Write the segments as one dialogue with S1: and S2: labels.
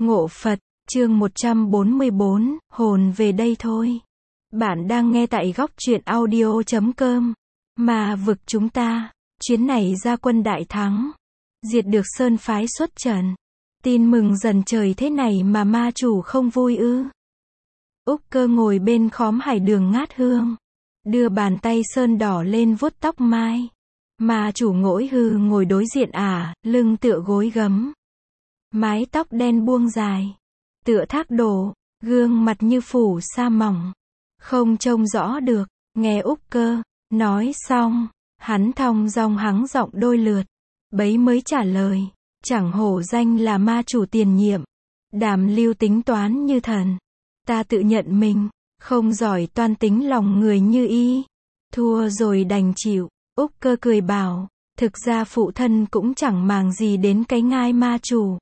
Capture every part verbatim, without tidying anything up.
S1: Ngộ Phật, chương một trăm bốn mươi bốn, hồn về đây thôi. Bạn đang nghe tại góc truyện audio chấm com. Mà vực chúng ta, chuyến này ra quân đại thắng, diệt được sơn phái xuất trần. Tin mừng dần trời thế này mà ma chủ không vui ư? Úc Cơ ngồi bên khóm hải đường ngát hương, đưa bàn tay sơn đỏ lên vuốt tóc mai. Ma chủ Ngỗi Hư ngồi đối diện ả, à, lưng tựa gối gấm. Mái tóc đen buông dài, tựa thác đổ, gương mặt như phủ sa mỏng, không trông rõ được. Nghe Úc Cơ nói xong, hắn thong dong hắng giọng đôi lượt, bấy mới trả lời, chẳng hổ danh là ma chủ tiền nhiệm, đàm lưu tính toán như thần. Ta tự nhận mình không giỏi toan tính lòng người như y, thua rồi đành chịu. Úc Cơ cười bảo, thực ra phụ thân cũng chẳng màng gì đến cái ngai ma chủ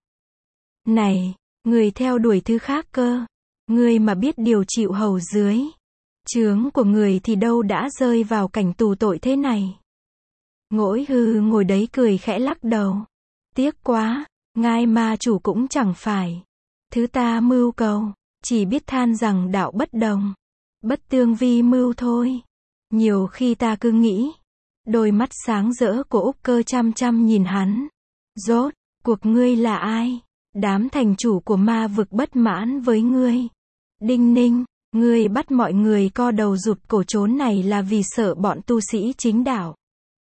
S1: này, người theo đuổi thứ khác cơ, người mà biết điều chịu hầu dưới trướng của người thì đâu đã rơi vào cảnh tù tội thế này. Ngỗi Hư ngồi đấy cười khẽ lắc đầu, tiếc quá, ngai ma chủ cũng chẳng phải thứ ta mưu cầu, chỉ biết than rằng đạo bất đồng, bất tương vi mưu thôi. Nhiều khi ta cứ nghĩ. Đôi mắt sáng rỡ của Úc Cơ chăm chăm nhìn hắn. Rốt cuộc ngươi là ai? Đám thành chủ của ma vực bất mãn với ngươi. Đinh ninh, ngươi bắt mọi người co đầu rụt cổ trốn này là vì sợ bọn tu sĩ chính đạo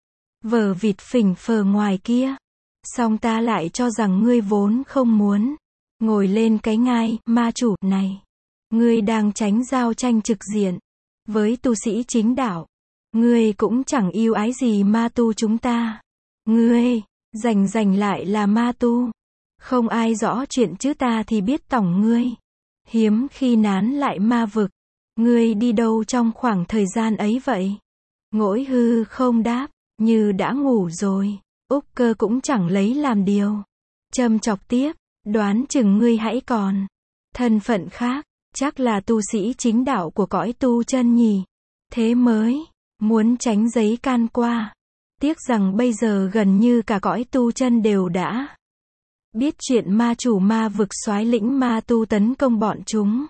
S1: vờ vịt phỉnh phờ ngoài kia. Song ta lại cho rằng ngươi vốn không muốn ngồi lên cái ngai ma chủ này. Ngươi đang tránh giao tranh trực diện với tu sĩ chính đạo. Ngươi cũng chẳng yêu ái gì ma tu chúng ta. Ngươi, rành rành lại là ma tu. Không ai rõ chuyện chứ ta thì biết tổng ngươi. Hiếm khi nán lại ma vực. Ngươi đi đâu trong khoảng thời gian ấy vậy? Ngỗi Hư không đáp, như đã ngủ rồi. Úc Cơ cũng chẳng lấy làm điều. Châm chọc tiếp, đoán chừng ngươi hãy còn thân phận khác, chắc là tu sĩ chính đạo của cõi tu chân nhỉ. Thế mới muốn tránh giấy can qua. Tiếc rằng bây giờ gần như cả cõi tu chân đều đã biết chuyện ma chủ ma vực soái lĩnh ma tu tấn công bọn chúng,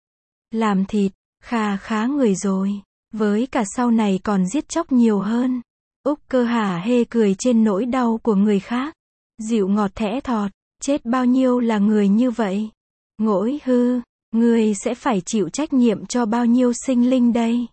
S1: làm thịt kha khá người rồi, với cả sau này còn giết chóc nhiều hơn. Úc Cơ hả hê cười trên nỗi đau của người khác, dịu ngọt thẽ thọt, chết bao nhiêu là người như vậy. Ngỗi Hư, ngươi sẽ phải chịu trách nhiệm cho bao nhiêu sinh linh đây?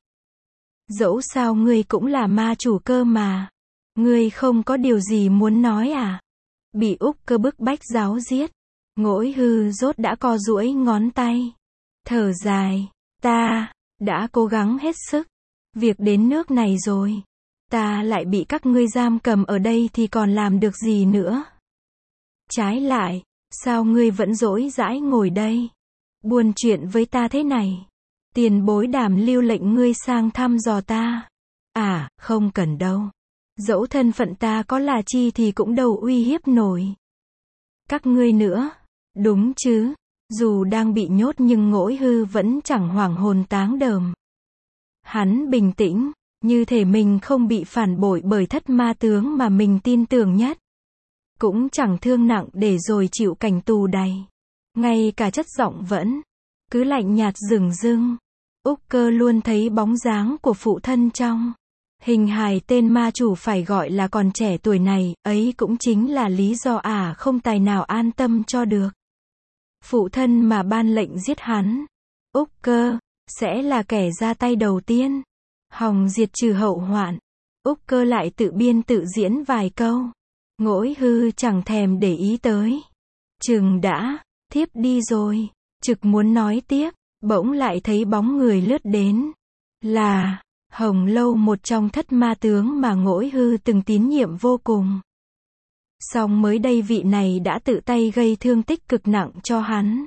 S1: Dẫu sao ngươi cũng là ma chủ cơ mà. Ngươi không có điều gì muốn nói à? Bị Úc Cơ bức bách giáo giết. Ngỗi Hư rốt đã co duỗi ngón tay, thở dài, ta đã cố gắng hết sức. Việc đến nước này rồi, ta lại bị các ngươi giam cầm ở đây thì còn làm được gì nữa? Trái lại, sao ngươi vẫn dỗi dãi ngồi đây, buôn chuyện với ta thế này? Tiền bối Đàm lưu lệnh ngươi sang thăm dò ta. À, không cần đâu. Dẫu thân phận ta có là chi thì cũng đâu uy hiếp nổi các ngươi nữa. Đúng chứ? Dù đang bị nhốt nhưng Ngỗi Hư vẫn chẳng hoảng hồn táng đờm. Hắn bình tĩnh, như thể mình không bị phản bội bởi thất ma tướng mà mình tin tưởng nhất. Cũng chẳng thương nặng để rồi chịu cảnh tù đầy. Ngay cả chất giọng vẫn cứ lạnh nhạt dửng dưng. Úc Cơ luôn thấy bóng dáng của phụ thân trong hình hài tên ma chủ phải gọi là còn trẻ tuổi này, ấy cũng chính là lý do ả à không tài nào an tâm cho được. Phụ thân mà ban lệnh giết hắn, Úc Cơ sẽ là kẻ ra tay đầu tiên, hòng diệt trừ hậu hoạn. Úc Cơ lại tự biên tự diễn vài câu. Ngỗi Hư chẳng thèm để ý tới. Chừng đã thiếp đi rồi, trực muốn nói tiếp, bỗng lại thấy bóng người lướt đến. Là Hồng Lâu, một trong thất ma tướng mà Ngỗi Hư từng tín nhiệm vô cùng. Song mới đây vị này đã tự tay gây thương tích cực nặng cho hắn.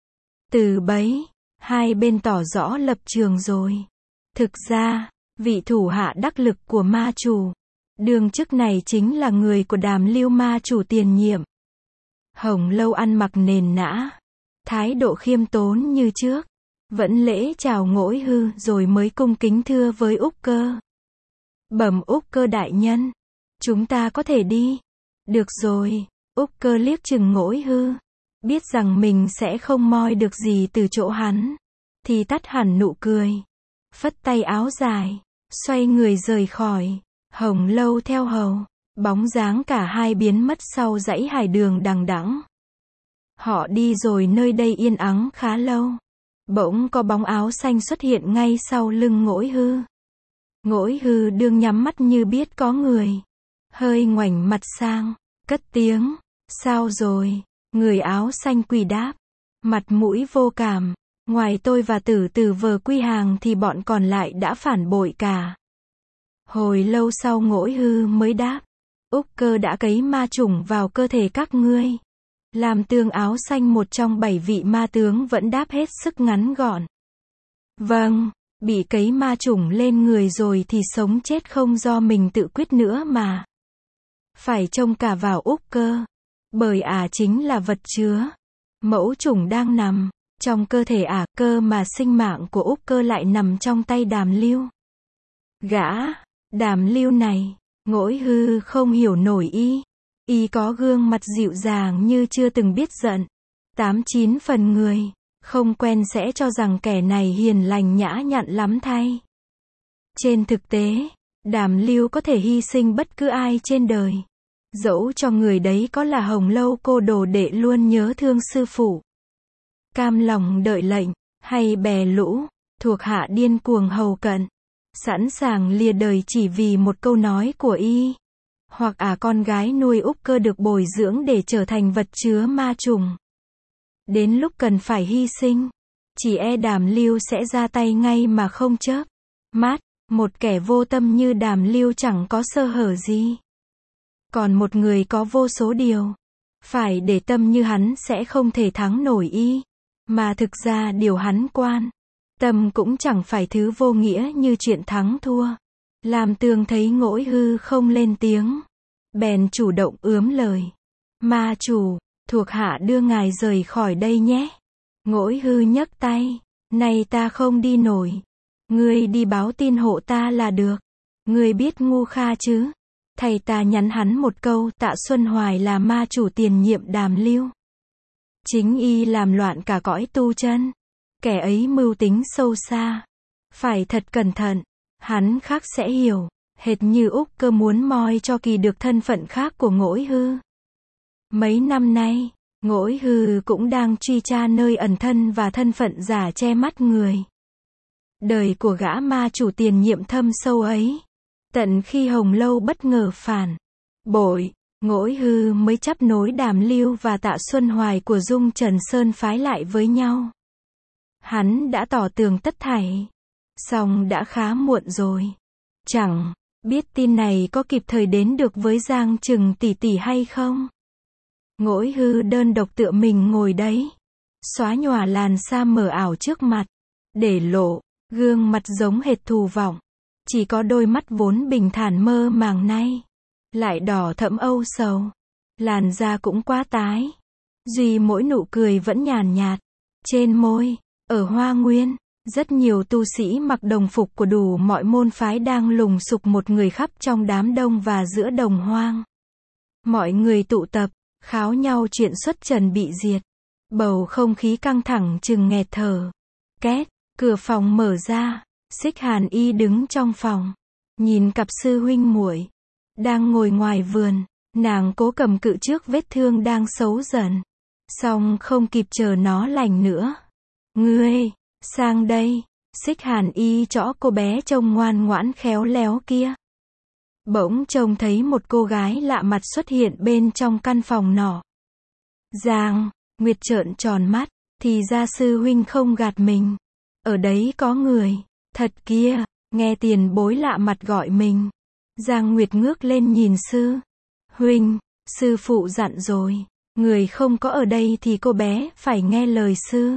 S1: Từ bấy, hai bên tỏ rõ lập trường rồi. Thực ra, vị thủ hạ đắc lực của ma chủ đương chức này chính là người của Đàm lưu ma chủ tiền nhiệm. Hồng Lâu ăn mặc nền nã, thái độ khiêm tốn như trước, vẫn lễ chào Ngỗi Hư rồi mới cung kính thưa với Úc Cơ. Bẩm Úc Cơ đại nhân, chúng ta có thể đi. Được rồi. Úc Cơ liếc chừng Ngỗi Hư, biết rằng mình sẽ không moi được gì từ chỗ hắn, thì tắt hẳn nụ cười, phất tay áo dài, xoay người rời khỏi. Hồng Lâu theo hầu, bóng dáng cả hai biến mất sau dãy hải đường đằng đẵng. Họ đi rồi nơi đây yên ắng khá lâu. Bỗng có bóng áo xanh xuất hiện ngay sau lưng Ngỗi Hư. Ngỗi Hư đương nhắm mắt như biết có người, hơi ngoảnh mặt sang, cất tiếng, sao rồi? Người áo xanh quỳ đáp, mặt mũi vô cảm, ngoài tôi và Tử Tử vờ quy hàng thì bọn còn lại đã phản bội cả. Hồi lâu sau Ngỗi Hư mới đáp, Úc Cơ đã cấy ma chủng vào cơ thể các ngươi. Làm Tương áo xanh một trong bảy vị ma tướng vẫn đáp hết sức ngắn gọn. Vâng, bị cấy ma chủng lên người rồi thì sống chết không do mình tự quyết nữa mà. Phải trông cả vào Úc Cơ. Bởi ả chính là vật chứa mẫu chủng đang nằm trong cơ thể ả, cơ mà sinh mạng của Úc Cơ lại nằm trong tay Đàm Lưu. Gã, Đàm Lưu này, Ngỗi Hư không hiểu nổi y. Y có gương mặt dịu dàng như chưa từng biết giận. Tám chín phần người không quen sẽ cho rằng kẻ này hiền lành nhã nhặn lắm thay. Trên thực tế, Đàm Lưu có thể hy sinh bất cứ ai trên đời. Dẫu cho người đấy có là Hồng Lâu cô đồ đệ luôn nhớ thương sư phụ, cam lòng đợi lệnh, hay bè lũ, thuộc hạ điên cuồng hầu cận, sẵn sàng lìa đời chỉ vì một câu nói của y. Hoặc ả à con gái nuôi Úc Cơ được bồi dưỡng để trở thành vật chứa ma trùng. Đến lúc cần phải hy sinh, chỉ e Đàm Lưu sẽ ra tay ngay mà không chớp mắt. Một kẻ vô tâm như Đàm Lưu chẳng có sơ hở gì. Còn một người có vô số điều phải để tâm như hắn sẽ không thể thắng nổi y. Mà thực ra điều hắn quan tâm cũng chẳng phải thứ vô nghĩa như chuyện thắng thua. Làm Tương thấy Ngỗi Hư không lên tiếng, bèn chủ động ướm lời. Ma chủ, thuộc hạ đưa ngài rời khỏi đây nhé. Ngỗi Hư nhấc tay, này ta không đi nổi. Ngươi đi báo tin hộ ta là được. Ngươi biết Ngu Kha chứ? Thầy ta nhắn hắn một câu, Tạ Xuân Hoài là ma chủ tiền nhiệm Đàm Lưu. Chính y làm loạn cả cõi tu chân. Kẻ ấy mưu tính sâu xa. Phải thật cẩn thận. Hắn khác sẽ hiểu. Hệt như Úc Cơ muốn moi cho kỳ được thân phận khác của Ngỗi Hư. Mấy năm nay, Ngỗi Hư cũng đang truy tra nơi ẩn thân và thân phận giả che mắt người. Đời của gã ma chủ tiền nhiệm thâm sâu ấy. Tận khi Hồng Lâu bất ngờ phản bội, Ngỗi Hư mới chấp nối Đàm Lưu và Tạ Xuân Hoài của Dung Trần Sơn phái lại với nhau. Hắn đã tỏ tường tất thảy. Song đã khá muộn rồi. Chẳng biết tin này có kịp thời đến được với Giang Trừng tỷ tỷ hay không? Ngỗi Hư đơn độc tựa mình ngồi đấy, xóa nhòa làn sa mờ ảo trước mặt, để lộ gương mặt giống hệt thù vọng. Chỉ có đôi mắt vốn bình thản mơ màng nay lại đỏ thẫm âu sầu. Làn da cũng quá tái, duy mỗi nụ cười vẫn nhàn nhạt trên môi. Ở Hoa Nguyên, rất nhiều tu sĩ mặc đồng phục của đủ mọi môn phái đang lùng sục một người khắp trong đám đông và giữa đồng hoang. Mọi người tụ tập, kháo nhau chuyện xuất trần bị diệt. Bầu không khí căng thẳng chừng nghẹt thở. Két, cửa phòng mở ra, Xích Hàn Y đứng trong phòng, nhìn cặp sư huynh muội đang ngồi ngoài vườn. Nàng cố cầm cự trước vết thương đang xấu dần, song không kịp chờ nó lành nữa. Ngươi, sang đây. Xích Hàn Y chõ cô bé trông ngoan ngoãn khéo léo kia. Bỗng trông thấy một cô gái lạ mặt xuất hiện bên trong căn phòng nọ. Giang Nguyệt trợn tròn mắt, thì ra sư huynh không gạt mình. Ở đấy có người, thật kia, nghe tiền bối lạ mặt gọi mình. Giang Nguyệt ngước lên nhìn sư huynh, sư phụ dặn rồi, người không có ở đây thì cô bé phải nghe lời sư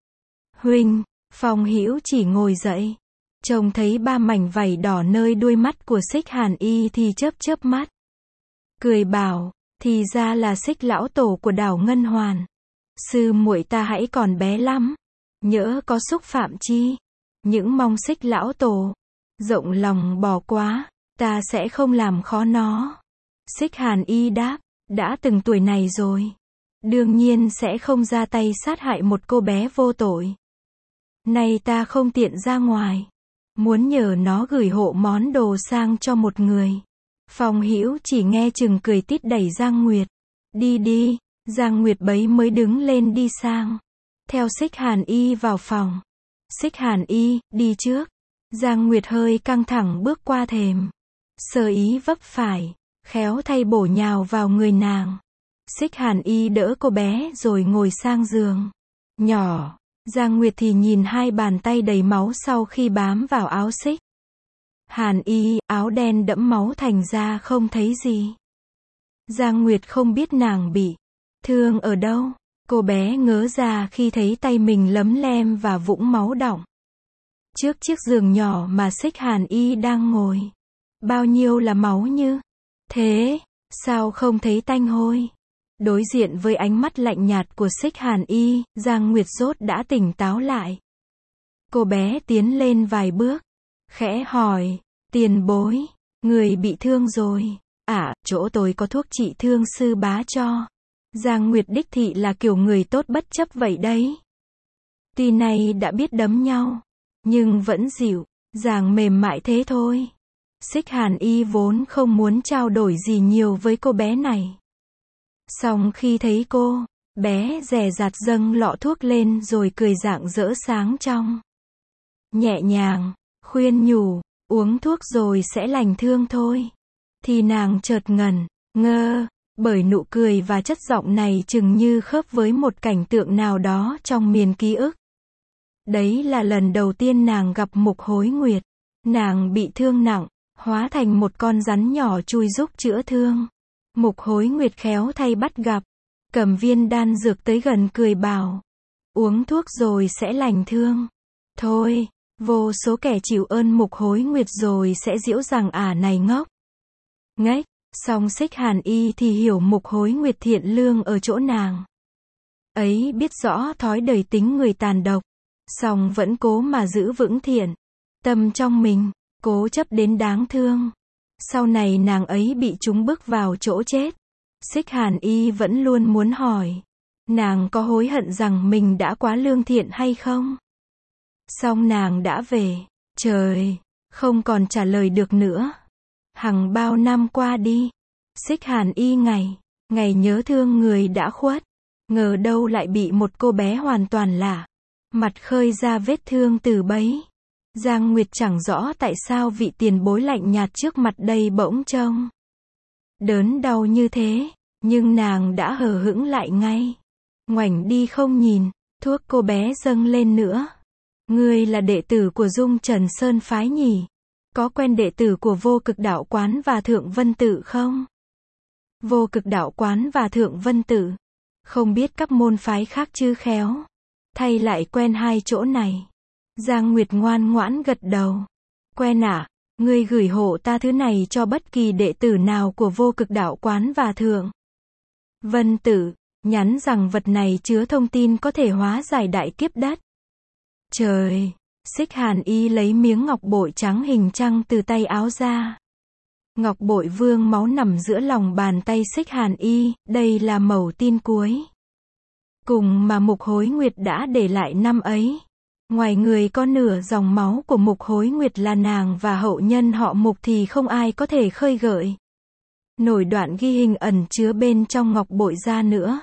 S1: huynh. Phong Hữu chỉ ngồi dậy, trông thấy ba mảnh vảy đỏ nơi đuôi mắt của Xích Hàn Y thì chớp chớp mắt, cười bảo, thì ra là Xích lão tổ của đảo Ngân Hoàn. Sư muội ta hãy còn bé lắm, nhỡ có xúc phạm chi, những mong Xích lão tổ rộng lòng bỏ quá, ta sẽ không làm khó nó. Xích Hàn Y đáp, đã từng tuổi này rồi, đương nhiên sẽ không ra tay sát hại một cô bé vô tội. Nay ta không tiện ra ngoài, muốn nhờ nó gửi hộ món đồ sang cho một người. Phong Hữu chỉ nghe chừng cười tít đẩy Giang Nguyệt. Đi đi, Giang Nguyệt bấy mới đứng lên đi sang. Theo Xích Hàn Y vào phòng. Xích Hàn Y, đi trước. Giang Nguyệt hơi căng thẳng bước qua thềm. Sơ ý vấp phải, khéo thay bổ nhào vào người nàng. Xích Hàn Y đỡ cô bé rồi ngồi sang giường. Nhỏ, Giang Nguyệt thì nhìn hai bàn tay đầy máu sau khi bám vào áo Xích Hàn Y, áo đen đẫm máu thành ra không thấy gì. Giang Nguyệt không biết nàng bị thương ở đâu. Cô bé ngớ ra khi thấy tay mình lấm lem và vũng máu đọng. Trước chiếc giường nhỏ mà Xích Hàn Y đang ngồi. Bao nhiêu là máu như thế, sao không thấy tanh hôi? Đối diện với ánh mắt lạnh nhạt của Xích Hàn Y, Giang Nguyệt rốt đã tỉnh táo lại. Cô bé tiến lên vài bước, khẽ hỏi, tiền bối, người bị thương rồi. À, chỗ tôi có thuốc trị thương sư bá cho. Giang Nguyệt đích thị là kiểu người tốt bất chấp vậy đấy. Tuy này đã biết đấm nhau, nhưng vẫn dịu dàng mềm mại thế thôi. Xích Hàn Y vốn không muốn trao đổi gì nhiều với cô bé này. Song khi thấy cô bé dè dặt dâng lọ thuốc lên rồi cười rạng rỡ sáng trong. Nhẹ nhàng, khuyên nhủ, uống thuốc rồi sẽ lành thương thôi. Thì nàng chợt ngẩn ngơ, bởi nụ cười và chất giọng này chừng như khớp với một cảnh tượng nào đó trong miền ký ức. Đấy là lần đầu tiên nàng gặp Mục Hối Nguyệt. Nàng bị thương nặng, hóa thành một con rắn nhỏ chui giúp chữa thương. Mục Hối Nguyệt khéo thay bắt gặp, cầm viên đan dược tới gần cười bảo, uống thuốc rồi sẽ lành thương. Thôi, vô số kẻ chịu ơn Mục Hối Nguyệt rồi sẽ giễu rằng ả này ngốc. Ngách, song Xích Hàn Y thì hiểu Mục Hối Nguyệt thiện lương ở chỗ nàng. Ấy biết rõ thói đời tính người tàn độc, song vẫn cố mà giữ vững thiện tâm trong mình, cố chấp đến đáng thương. Sau này nàng ấy bị chúng bước vào chỗ chết. Xích Hàn Y vẫn luôn muốn hỏi, nàng có hối hận rằng mình đã quá lương thiện hay không? Song nàng đã về, trời, không còn trả lời được nữa. Hằng bao năm qua đi, Xích Hàn Y ngày, ngày nhớ thương người đã khuất. Ngờ đâu lại bị một cô bé hoàn toàn lạ mặt khơi ra vết thương từ bấy. Giang Nguyệt chẳng rõ tại sao vị tiền bối lạnh nhạt trước mặt đây bỗng trông đớn đau như thế, nhưng nàng đã hờ hững lại ngay. Ngoảnh đi không nhìn, thuốc cô bé dâng lên nữa. Ngươi là đệ tử của Dung Trần Sơn phái nhỉ? Có quen đệ tử của Vô Cực Đạo Quán và Thượng Vân Tự không? Vô Cực Đạo Quán và Thượng Vân Tự. Không biết các môn phái khác chứ khéo. Thay lại quen hai chỗ này. Giang Nguyệt ngoan ngoãn gật đầu. Quen à, ngươi gửi hộ ta thứ này cho bất kỳ đệ tử nào của Vô Cực Đạo Quán và Thượng Vân Tự, nhắn rằng vật này chứa thông tin có thể hóa giải đại kiếp đất. Trời, Xích Hàn Y lấy miếng ngọc bội trắng hình trăng từ tay áo ra. Ngọc bội vương máu nằm giữa lòng bàn tay Xích Hàn Y, đây là mẩu tin cuối cùng mà Mục Hối Nguyệt đã để lại năm ấy. Ngoài người có nửa dòng máu của Mục Hối Nguyệt là nàng và hậu nhân họ Mục thì không ai có thể khơi gợi nổi đoạn ghi hình ẩn chứa bên trong ngọc bội ra nữa.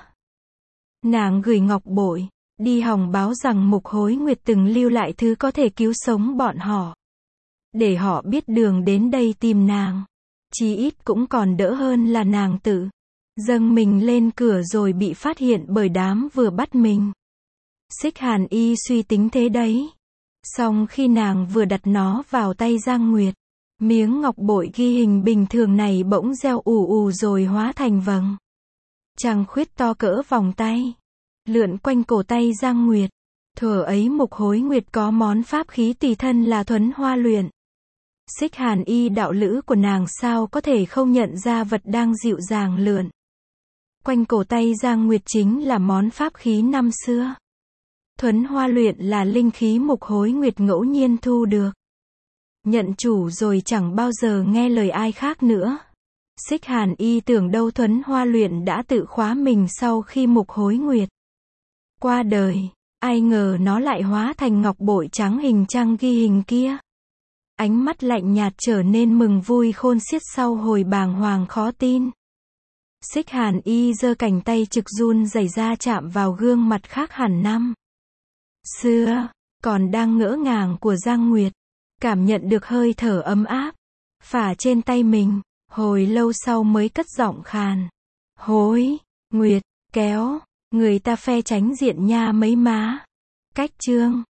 S1: Nàng gửi ngọc bội đi hòng báo rằng Mục Hối Nguyệt từng lưu lại thứ có thể cứu sống bọn họ, để họ biết đường đến đây tìm nàng. Chí ít cũng còn đỡ hơn là nàng tự dâng mình lên cửa rồi bị phát hiện bởi đám vừa bắt mình. Xích Hàn Y suy tính thế đấy. Song khi nàng vừa đặt nó vào tay Giang Nguyệt, miếng ngọc bội ghi hình bình thường này bỗng reo ù ù rồi hóa thành vầng trăng khuyết to cỡ vòng tay, lượn quanh cổ tay Giang Nguyệt. Thuở ấy Mục Hối Nguyệt có món pháp khí tùy thân là Thuấn Hoa Luyện. Xích Hàn Y đạo lữ của nàng sao có thể không nhận ra vật đang dịu dàng lượn quanh cổ tay Giang Nguyệt chính là món pháp khí năm xưa. Thuấn Hoa Luyện là linh khí Mục Hối Nguyệt ngẫu nhiên thu được. Nhận chủ rồi chẳng bao giờ nghe lời ai khác nữa. Xích Hàn Y tưởng đâu Thuấn Hoa luyện đã tự khóa mình sau khi Mục Hối Nguyệt qua đời, ai ngờ nó lại hóa thành ngọc bội trắng hình trăng ghi hình kia. Ánh mắt lạnh nhạt trở nên mừng vui khôn xiết sau hồi bàng hoàng khó tin. Xích Hàn Y giơ cánh tay trực run rẩy ra chạm vào gương mặt khác hẳn năm xưa, còn đang ngỡ ngàng của Giang Nguyệt, cảm nhận được hơi thở ấm áp phả trên tay mình, hồi lâu sau mới cất giọng khàn. Hối, Nguyệt, kéo, người ta phe tránh diện nha mấy má. Cách chương